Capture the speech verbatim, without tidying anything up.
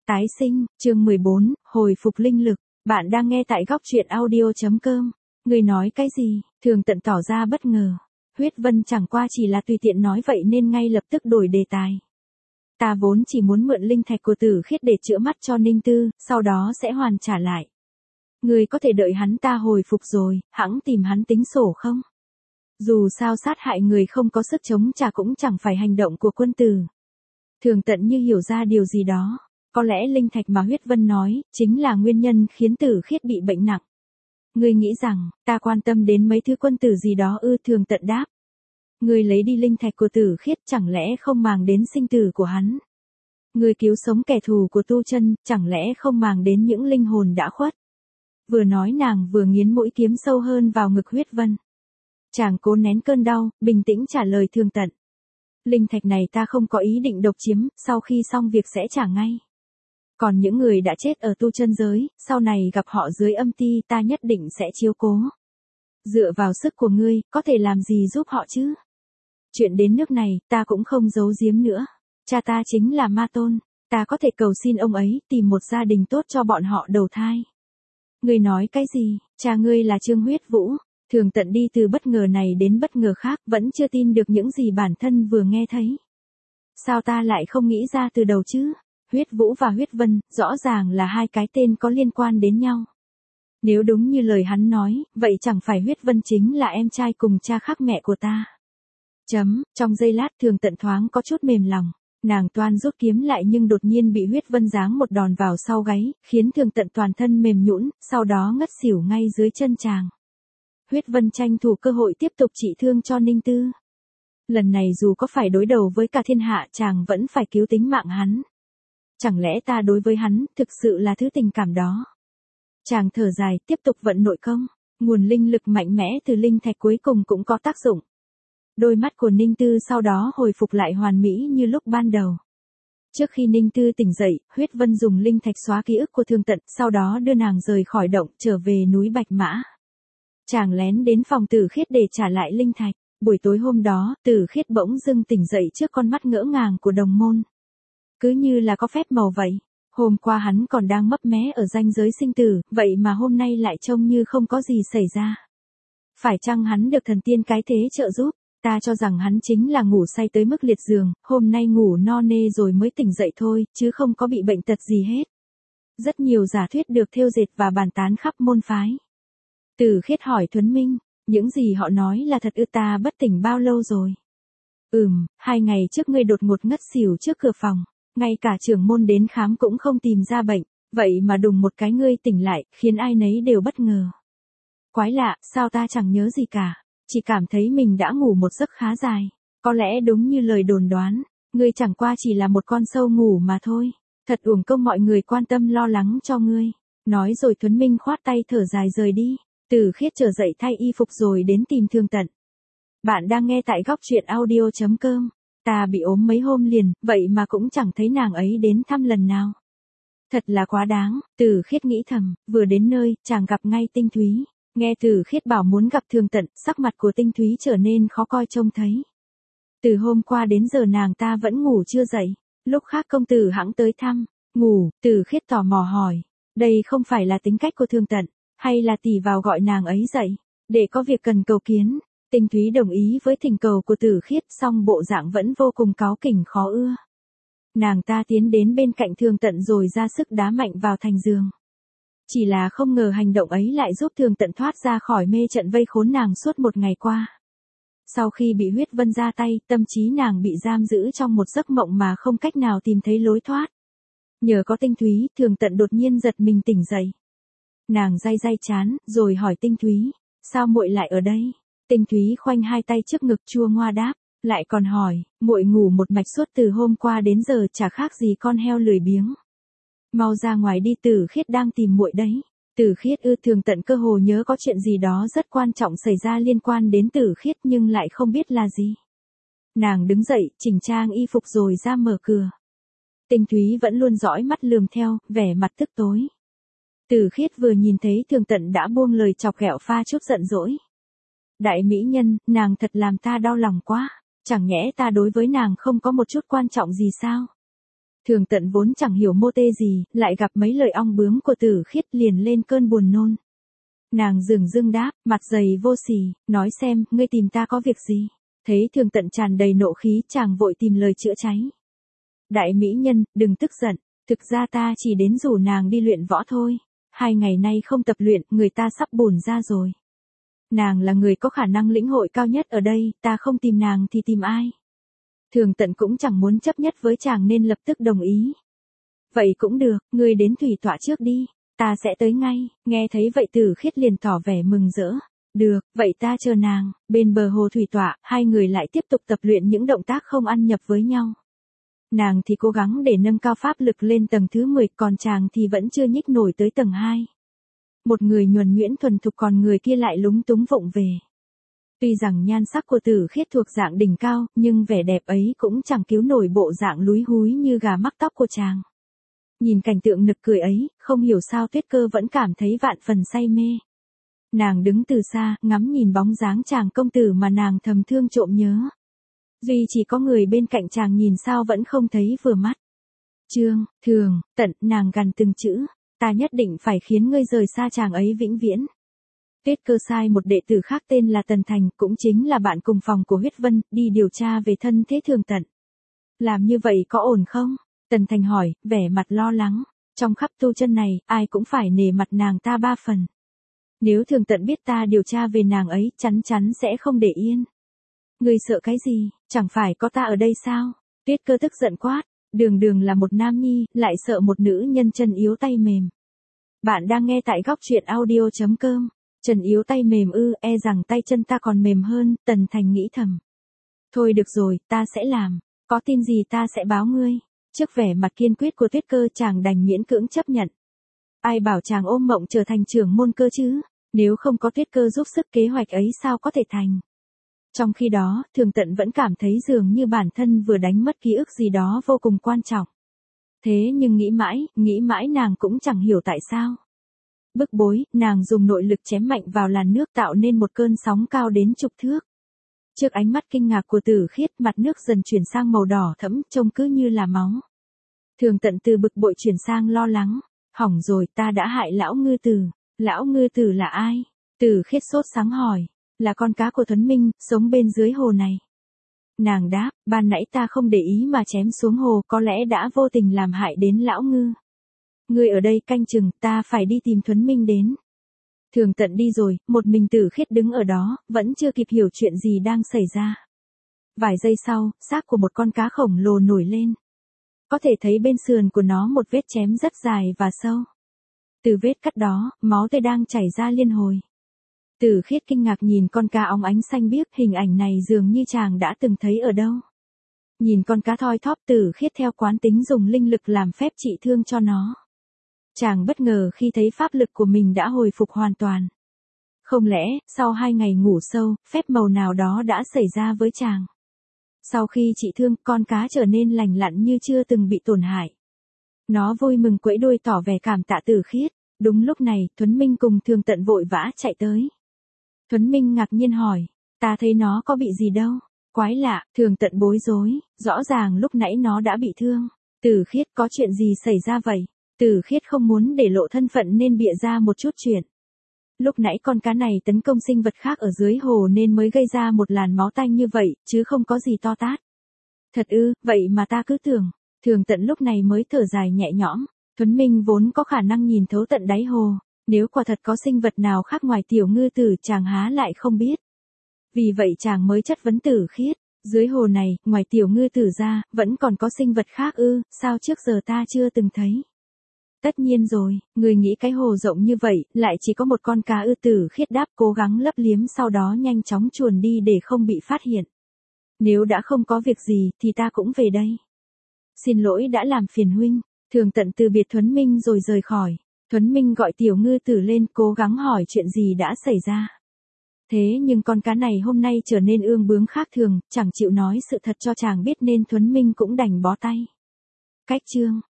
Tái sinh, chương mười bốn, hồi phục linh lực. Bạn đang nghe tại góc truyện audio.com. Người nói cái gì? Thường Tận tỏ ra bất ngờ. Huyết Vân chẳng qua chỉ là tùy tiện nói vậy nên ngay lập tức đổi đề tài. Ta vốn chỉ muốn mượn linh thạch của Tử Khiết để chữa mắt cho Ninh Tư, sau đó sẽ hoàn trả lại. Người có thể đợi hắn ta hồi phục rồi, hẵng tìm hắn tính sổ không? Dù sao sát hại người không có sức chống trả cũng chẳng phải hành động của quân tử. Thường Tận như hiểu ra điều gì đó. Có lẽ linh thạch mà Huyết Vân nói, chính là nguyên nhân khiến Tử Khiết bị bệnh nặng. Ngươi nghĩ rằng, ta quan tâm đến mấy thứ quân tử gì đó ư? Thường Tận đáp. Ngươi lấy đi linh thạch của Tử Khiết chẳng lẽ không màng đến sinh tử của hắn? Ngươi cứu sống kẻ thù của Tu Chân, chẳng lẽ không màng đến những linh hồn đã khuất? Vừa nói nàng vừa nghiến mũi kiếm sâu hơn vào ngực Huyết Vân. Chàng cố nén cơn đau, bình tĩnh trả lời Thường Tận. Linh thạch này ta không có ý định độc chiếm, sau khi xong việc sẽ trả ngay. Còn những người đã chết ở Tu Chân giới, sau này gặp họ dưới âm ti ta nhất định sẽ chiếu cố. Dựa vào sức của ngươi, có thể làm gì giúp họ chứ? Chuyện đến nước này, ta cũng không giấu giếm nữa. Cha ta chính là Ma Tôn, ta có thể cầu xin ông ấy tìm một gia đình tốt cho bọn họ đầu thai. Ngươi nói cái gì? Cha ngươi là Trương Huyết Vũ. Thường Tận đi từ bất ngờ này đến bất ngờ khác, vẫn chưa tin được những gì bản thân vừa nghe thấy. Sao ta lại không nghĩ ra từ đầu chứ? Huyết Vũ và Huyết Vân, rõ ràng là hai cái tên có liên quan đến nhau. Nếu đúng như lời hắn nói, vậy chẳng phải Huyết Vân chính là em trai cùng cha khác mẹ của ta. Chấm, trong giây lát Thường Tận thoáng có chút mềm lòng. Nàng toan rút kiếm lại nhưng đột nhiên bị Huyết Vân giáng một đòn vào sau gáy, khiến Thường Tận toàn thân mềm nhũn, sau đó ngất xỉu ngay dưới chân chàng. Huyết Vân tranh thủ cơ hội tiếp tục trị thương cho Ninh Tư. Lần này dù có phải đối đầu với cả thiên hạ chàng vẫn phải cứu tính mạng hắn. Chẳng lẽ ta đối với hắn thực sự là thứ tình cảm đó? Chàng thở dài tiếp tục vận nội công, nguồn linh lực mạnh mẽ từ linh thạch cuối cùng cũng có tác dụng. Đôi mắt của Ninh Tư sau đó hồi phục lại hoàn mỹ như lúc ban đầu. Trước khi Ninh Tư tỉnh dậy, Huyết Vân dùng linh thạch xóa ký ức của Thường Tận, sau đó đưa nàng rời khỏi động trở về núi Bạch Mã. Chàng lén đến phòng Tử Khiết để trả lại linh thạch. Buổi tối hôm đó, Tử Khiết bỗng dưng tỉnh dậy trước con mắt ngỡ ngàng của đồng môn. Cứ như là có phép màu vậy. Hôm qua hắn còn đang mấp mé ở ranh giới sinh tử, vậy mà hôm nay lại trông như không có gì xảy ra. Phải chăng hắn được thần tiên cái thế trợ giúp? Ta cho rằng hắn chính là ngủ say tới mức liệt giường, hôm nay ngủ no nê rồi mới tỉnh dậy thôi, chứ không có bị bệnh tật gì hết. Rất nhiều giả thuyết được thêu dệt và bàn tán khắp môn phái. Tử Khiết hỏi Thuấn Minh, những gì họ nói là thật ư? Ta bất tỉnh bao lâu rồi? Ừm, hai ngày trước ngươi đột ngột ngất xỉu trước cửa phòng, ngay cả trưởng môn đến khám cũng không tìm ra bệnh, vậy mà đùng một cái ngươi tỉnh lại, khiến ai nấy đều bất ngờ. Quái lạ, sao ta chẳng nhớ gì cả, chỉ cảm thấy mình đã ngủ một giấc khá dài, có lẽ đúng như lời đồn đoán, ngươi chẳng qua chỉ là một con sâu ngủ mà thôi, thật uổng công mọi người quan tâm lo lắng cho ngươi. Nói rồi Thuấn Minh khoát tay thở dài rời đi. Tử Khiết trở dậy thay y phục rồi đến tìm Thường Tận. Bạn đang nghe tại góc truyện audio.com. Ta bị ốm mấy hôm liền, vậy mà cũng chẳng thấy nàng ấy đến thăm lần nào. Thật là quá đáng, Tử Khiết nghĩ thầm, vừa đến nơi, chàng gặp ngay Tinh Thúy. Nghe Tử Khiết bảo muốn gặp Thường Tận, sắc mặt của Tinh Thúy trở nên khó coi trông thấy. Từ hôm qua đến giờ nàng ta vẫn ngủ chưa dậy, lúc khác công tử hẵng tới thăm, ngủ, Tử Khiết tò mò hỏi, đây không phải là tính cách của Thường Tận. Hay là tỷ vào gọi nàng ấy dậy, để có việc cần cầu kiến. Tinh Thúy đồng ý với thỉnh cầu của Tử Khiết, song bộ dạng vẫn vô cùng cáu kỉnh khó ưa. Nàng ta tiến đến bên cạnh Thường Tận rồi ra sức đá mạnh vào thành giường. Chỉ là không ngờ hành động ấy lại giúp Thường Tận thoát ra khỏi mê trận vây khốn nàng suốt một ngày qua. Sau khi bị Huyết Vân ra tay, tâm trí nàng bị giam giữ trong một giấc mộng mà không cách nào tìm thấy lối thoát. Nhờ có Tinh Thúy, Thường Tận đột nhiên giật mình tỉnh dậy. Nàng day day chán, rồi hỏi Tinh Thúy, sao muội lại ở đây? Tinh Thúy khoanh hai tay trước ngực chua ngoa đáp, lại còn hỏi, muội ngủ một mạch suốt từ hôm qua đến giờ chả khác gì con heo lười biếng. Mau ra ngoài đi, Tử Khiết đang tìm muội đấy. Tử Khiết ư? Thường Tận cơ hồ nhớ có chuyện gì đó rất quan trọng xảy ra liên quan đến Tử Khiết nhưng lại không biết là gì. Nàng đứng dậy, chỉnh trang y phục rồi ra mở cửa. Tinh Thúy vẫn luôn dõi mắt lườm theo, vẻ mặt tức tối. Tử Khiết vừa nhìn thấy Thường Tận đã buông lời chọc ghẹo pha chút giận dỗi. Đại mỹ nhân, nàng thật làm ta đau lòng quá, chẳng nhẽ ta đối với nàng không có một chút quan trọng gì sao? Thường Tận vốn chẳng hiểu mô tê gì, lại gặp mấy lời ong bướm của Tử Khiết liền lên cơn buồn nôn. Nàng dửng dưng đáp, mặt dày vô sỉ, nói xem, ngươi tìm ta có việc gì? Thấy Thường Tận tràn đầy nộ khí, chàng vội tìm lời chữa cháy. Đại mỹ nhân, đừng tức giận, thực ra ta chỉ đến rủ nàng đi luyện võ thôi. Hai ngày nay không tập luyện, người ta sắp bùn ra rồi. Nàng là người có khả năng lĩnh hội cao nhất ở đây, ta không tìm nàng thì tìm ai? Thường Tận cũng chẳng muốn chấp nhất với chàng nên lập tức đồng ý. Vậy cũng được, ngươi đến thủy tọa trước đi, ta sẽ tới ngay. Nghe thấy vậy Tử Khiết liền tỏ vẻ mừng rỡ. Được, vậy ta chờ nàng. Bên bờ hồ thủy tọa, hai người lại tiếp tục tập luyện những động tác không ăn nhập với nhau. Nàng thì cố gắng để nâng cao pháp lực lên tầng thứ mười, còn chàng thì vẫn chưa nhích nổi tới tầng hai. Một người nhuần nhuyễn thuần thục, còn người kia lại lúng túng vụng về. Tuy rằng nhan sắc của Tử Khiết thuộc dạng đỉnh cao, nhưng vẻ đẹp ấy cũng chẳng cứu nổi bộ dạng lúi húi như gà mắc tóc của chàng. Nhìn cảnh tượng nực cười ấy, không hiểu sao Tuyết Cơ vẫn cảm thấy vạn phần say mê. Nàng đứng từ xa, ngắm nhìn bóng dáng chàng công tử mà nàng thầm thương trộm nhớ. Duy chỉ có người bên cạnh chàng nhìn sao vẫn không thấy vừa mắt. Trương, Thường, Tận, nàng gằn từng chữ, ta nhất định phải khiến ngươi rời xa chàng ấy vĩnh viễn. Tuyết Cơ sai một đệ tử khác tên là Tần Thành, cũng chính là bạn cùng phòng của Huyết Vân, đi điều tra về thân thế Thường Tận. Làm như vậy có ổn không? Tần Thành hỏi, vẻ mặt lo lắng. Trong khắp tu chân này, ai cũng phải nể mặt nàng ta ba phần. Nếu Thường Tận biết ta điều tra về nàng ấy, chắn chắn sẽ không để yên. Ngươi sợ cái gì, chẳng phải có ta ở đây sao? Tuyết Cơ tức giận quát, đường đường là một nam nhi, lại sợ một nữ nhân chân yếu tay mềm. Bạn đang nghe tại góc truyện audio chấm com. Chân yếu tay mềm ư, e rằng tay chân ta còn mềm hơn, Tần Thành nghĩ thầm. Thôi được rồi, ta sẽ làm, có tin gì ta sẽ báo ngươi. Trước vẻ mặt kiên quyết của Tuyết Cơ, chàng đành miễn cưỡng chấp nhận. Ai bảo chàng ôm mộng trở thành trưởng môn cơ chứ, nếu không có Tuyết Cơ giúp sức kế hoạch ấy sao có thể thành. Trong khi đó, Thường Tận vẫn cảm thấy dường như bản thân vừa đánh mất ký ức gì đó vô cùng quan trọng. Thế nhưng nghĩ mãi, nghĩ mãi nàng cũng chẳng hiểu tại sao. Bức bối, nàng dùng nội lực chém mạnh vào làn nước tạo nên một cơn sóng cao đến chục thước. Trước ánh mắt kinh ngạc của Tử Khiết, mặt nước dần chuyển sang màu đỏ thẫm, trông cứ như là máu. Thường Tận từ bực bội chuyển sang lo lắng. Hỏng rồi, ta đã hại lão ngư tử. Lão ngư tử là ai? Tử Khiết sốt sáng hỏi. Là con cá của Thuấn Minh, sống bên dưới hồ này. Nàng đáp, ban nãy ta không để ý mà chém xuống hồ, có lẽ đã vô tình làm hại đến lão ngư. Ngươi ở đây canh chừng, ta phải đi tìm Thuấn Minh đến. Thường Tận đi rồi, một mình Tử Khiết đứng ở đó, vẫn chưa kịp hiểu chuyện gì đang xảy ra. Vài giây sau, xác của một con cá khổng lồ nổi lên. Có thể thấy bên sườn của nó một vết chém rất dài và sâu. Từ vết cắt đó, máu tươi đang chảy ra liên hồi. Tử Khiết kinh ngạc nhìn con cá óng ánh xanh biếc, hình ảnh này dường như chàng đã từng thấy ở đâu. Nhìn con cá thoi thóp, Tử Khiết theo quán tính dùng linh lực làm phép trị thương cho nó. Chàng bất ngờ khi thấy pháp lực của mình đã hồi phục hoàn toàn. Không lẽ, sau hai ngày ngủ sâu, phép màu nào đó đã xảy ra với chàng. Sau khi trị thương, con cá trở nên lành lặn như chưa từng bị tổn hại. Nó vui mừng quẫy đuôi tỏ vẻ cảm tạ Tử Khiết. Đúng lúc này, Thuấn Minh cùng Thường Tận vội vã chạy tới. Thuấn Minh ngạc nhiên hỏi, ta thấy nó có bị gì đâu. Quái lạ, Thường Tận bối rối, rõ ràng lúc nãy nó đã bị thương. Tử Khiết, có chuyện gì xảy ra vậy? Tử Khiết không muốn để lộ thân phận nên bịa ra một chút chuyện. Lúc nãy con cá này tấn công sinh vật khác ở dưới hồ nên mới gây ra một làn máu tanh như vậy, chứ không có gì to tát. Thật ư, vậy mà ta cứ tưởng. Thường Tận lúc này mới thở dài nhẹ nhõm. Thuấn Minh vốn có khả năng nhìn thấu tận đáy hồ. Nếu quả thật có sinh vật nào khác ngoài tiểu ngư tử, chàng há lại không biết. Vì vậy chàng mới chất vấn Tử Khiết. Dưới hồ này, ngoài tiểu ngư tử ra, vẫn còn có sinh vật khác ư, sao trước giờ ta chưa từng thấy. Tất nhiên rồi, người nghĩ cái hồ rộng như vậy, lại chỉ có một con cá ư? Tử Khiết đáp, cố gắng lấp liếm sau đó nhanh chóng chuồn đi để không bị phát hiện. Nếu đã không có việc gì, thì ta cũng về đây. Xin lỗi đã làm phiền huynh. Thường Tận từ biệt Thuấn Minh rồi rời khỏi. Thuấn Minh gọi tiểu ngư tử lên, cố gắng hỏi chuyện gì đã xảy ra. Thế nhưng con cá này hôm nay trở nên ương bướng khác thường, chẳng chịu nói sự thật cho chàng biết nên Thuấn Minh cũng đành bó tay. Cách chương